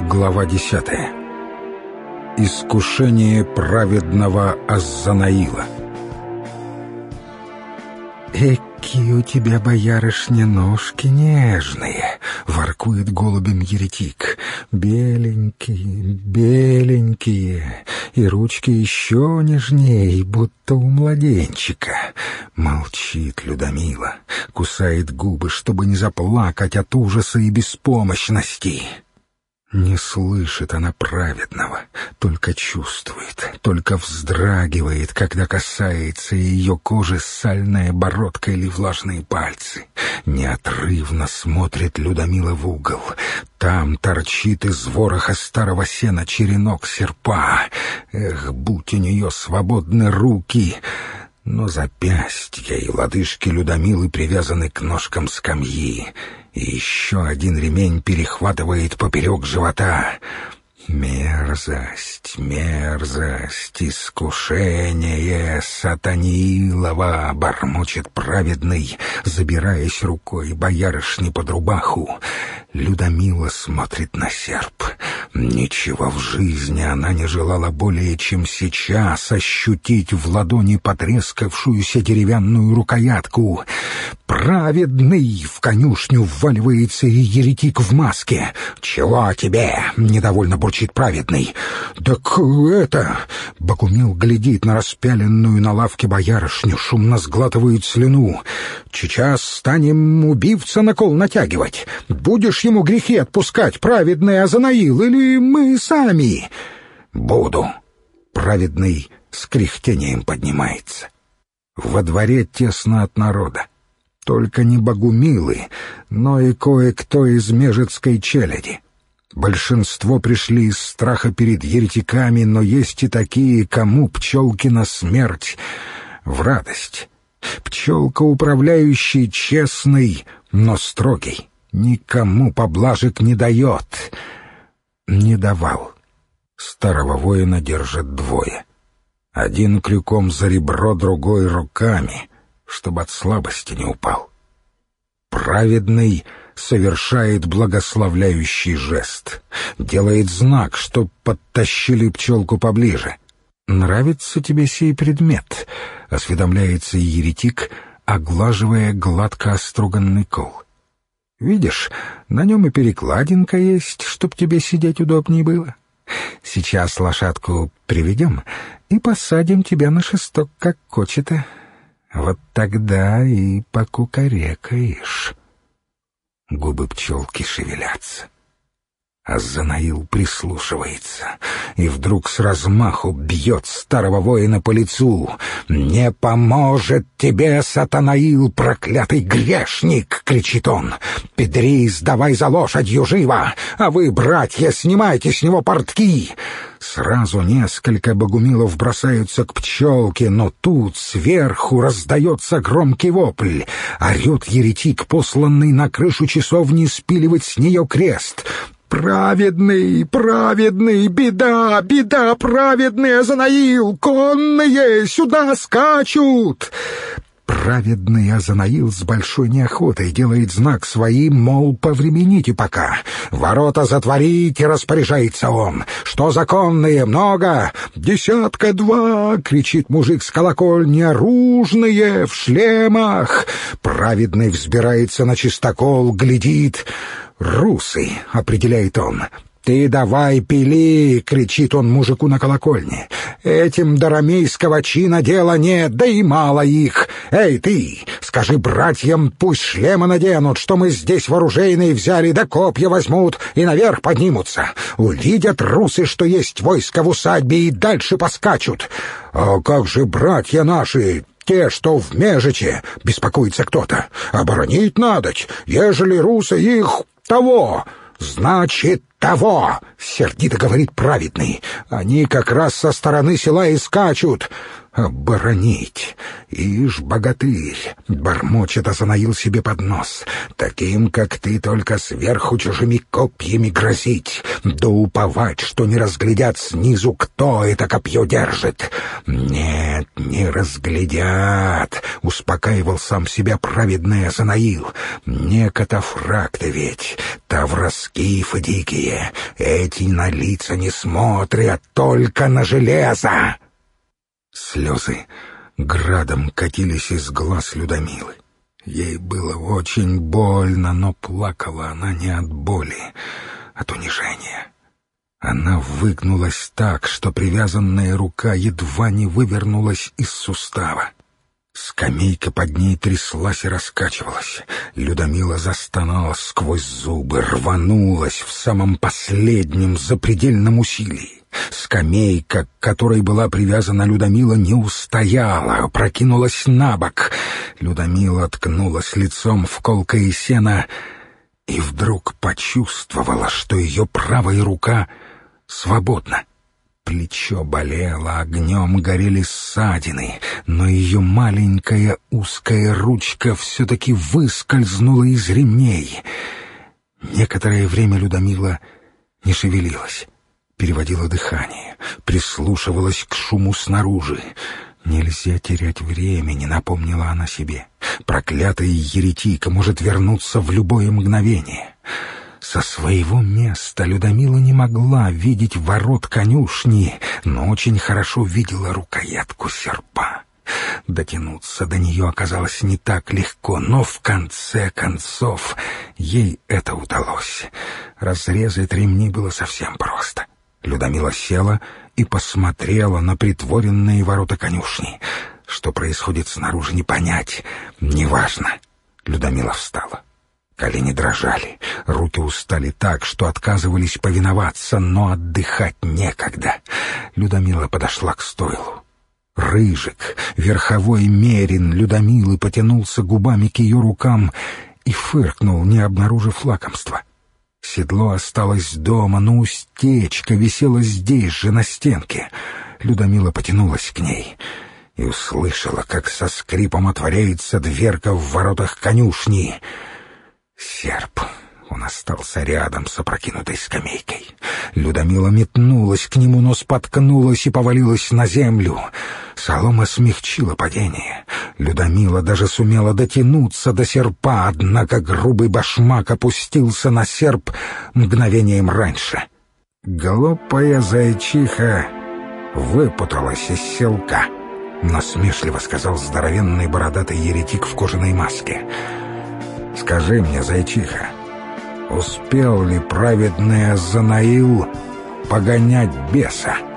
Глава 10. Искушение праведного Аззанаила. «Эки у тебя, боярышня, ножки нежные!» — воркует голубем еретик. «Беленькие, беленькие, и ручки еще нежней, будто у младенчика». Молчит Людомила, кусает губы, чтобы не заплакать от ужаса и беспомощности. Не слышит она праведного, только чувствует, только вздрагивает, когда касается ее кожи сальная бородка или влажные пальцы. Неотрывно смотрит Людомила в угол. Там торчит из вороха старого сена черенок серпа. Эх, будь у нее свободны руки! Но запястья и лодыжки Людомилы привязаны к ножкам скамьи, и еще один ремень перехватывает поперек живота. Мерзость, мерзость, искушение сатанилова, бормочет праведный, забираясь рукой боярышни под рубаху. Людомила смотрит на серп. Ничего в жизни она не желала более, чем сейчас ощутить в ладони потрескавшуюся деревянную рукоятку. Праведный! В конюшню вваливается и еретик в маске. «Чего тебе?» — недовольно бурчит праведный. «Так это...» — Богумил глядит на распяленную на лавке боярышню, шумно сглатывает слюну. «Сейчас станем убивца на кол натягивать. Будешь ему грехи отпускать, праведный Аззанаил, или мы сами?» «Буду». Праведный с кряхтением поднимается. Во дворе тесно от народа. Только не богумилы, но и кое-кто из межецкой челяди. Большинство пришли из страха перед еретиками, но есть и такие, кому пчелкина смерть в радость. Пчелка, управляющий, честный, но строгий, никому поблажек не дает. Не давал. Старого воина держат двое. Один крюком за ребро, другой руками, чтобы от слабости не упал. Праведный совершает благословляющий жест, делает знак, чтоб подтащили пчелку поближе. «Нравится тебе сей предмет?» — осведомляется еретик, оглаживая гладко оструганный кол. «Видишь, на нем и перекладинка есть, чтоб тебе сидеть удобнее было. Сейчас лошадку приведем и посадим тебя на шесток, как кочета. Вот тогда и покукарекаешь». Губы пчелки шевелятся. Аззанаил прислушивается и вдруг с размаху бьет старого воина по лицу. «Не поможет тебе, сатанаил, проклятый грешник!» — кричит он. «Педрис, давай за лошадью живо! А вы, братья, снимайте с него портки!» Сразу несколько богумилов бросаются к пчелке, но тут сверху раздается громкий вопль. Орет еретик, посланный на крышу часовни спиливать с нее крест. «Праведный, праведный, беда, беда, праведный Аззанаил! Конные сюда скачут!» Праведный Аззанаил с большой неохотой делает знак своим, мол, повремените пока. «Ворота затворите!» — распоряжается он. «Что законные? Много?» «2 — кричит мужик с колокольни. «Оружные, в шлемах!» Праведный взбирается на чистокол, глядит. «Русы!» — определяет он. «Ты давай пили!» — кричит он мужику на колокольне. «Этим до ромейского чина дела нет, да и мало их. Эй, ты, скажи братьям, пусть шлемы наденут, что мы здесь вооружейные взяли, да копья возьмут и наверх поднимутся. Увидят русы, что есть войско в усадьбе, и дальше поскачут. А как же братья наши?» «Те, что в Межече», — беспокоится кто-то. «Оборонить надоть, ежели русы их того». «Значит, того!» — сердито говорит праведный. «Они как раз со стороны села и скачут». оборонить. Ишь, богатырь, бормочет Азанаил себе под нос, таким, как ты, только сверху чужими копьями грозить, да уповать, что не разглядят снизу, кто это копье держит. Нет, не разглядят, успокаивал сам себя праведный Азанаил. Не катафракты ведь, тавроскифы дикие, эти на лица не смотрят, только на железо. Слезы градом катились из глаз Людмилы. Ей было очень больно, но плакала она не от боли, от унижения. Она выгнулась так, что привязанная рука едва не вывернулась из сустава. Скамейка под ней тряслась и раскачивалась. Людмила застонала сквозь зубы, рванулась в самом последнем запредельном усилии. Скамейка, к которой была привязана Людмила, не устояла, опрокинулась на бок. Людмила ткнулась лицом в колкое сено и вдруг почувствовала, что ее правая рука свободна. Плечо болело, огнем горели ссадины, но ее маленькая узкая ручка все-таки выскользнула из ремней. Некоторое время Людмила не шевелилась, переводила дыхание, прислушивалась к шуму снаружи. «Нельзя терять времени», — напомнила она себе. «Проклятая еретика может вернуться в любое мгновение». Со своего места Людмила не могла видеть ворот конюшни, но очень хорошо видела рукоятку серпа. Дотянуться до нее оказалось не так легко, но в конце концов ей это удалось. Разрезать ремни было совсем просто. Людмила села и посмотрела на притворенные ворота конюшни. Что происходит снаружи, не понять, неважно. Людмила встала. Колени дрожали, руки устали так, что отказывались повиноваться, но отдыхать некогда. Людмила подошла к стойлу. Рыжик, верховой мерин Людмилы, потянулся губами к ее рукам и фыркнул, не обнаружив лакомства. Седло осталось дома, но уздечка висела здесь же, на стенке. Людмила потянулась к ней и услышала, как со скрипом отворяется дверка в воротах конюшни. Серп. Он остался рядом с опрокинутой скамейкой. Людмила метнулась к нему, но споткнулась и повалилась на землю. Солома смягчила падение. Людмила даже сумела дотянуться до серпа, однако грубый башмак опустился на серп мгновением раньше. «Глупая зайчиха выпуталась из селка», — насмешливо сказал здоровенный бородатый еретик в кожаной маске. «Скажи мне, зайчиха, успел ли праведный Азанаил погонять беса?»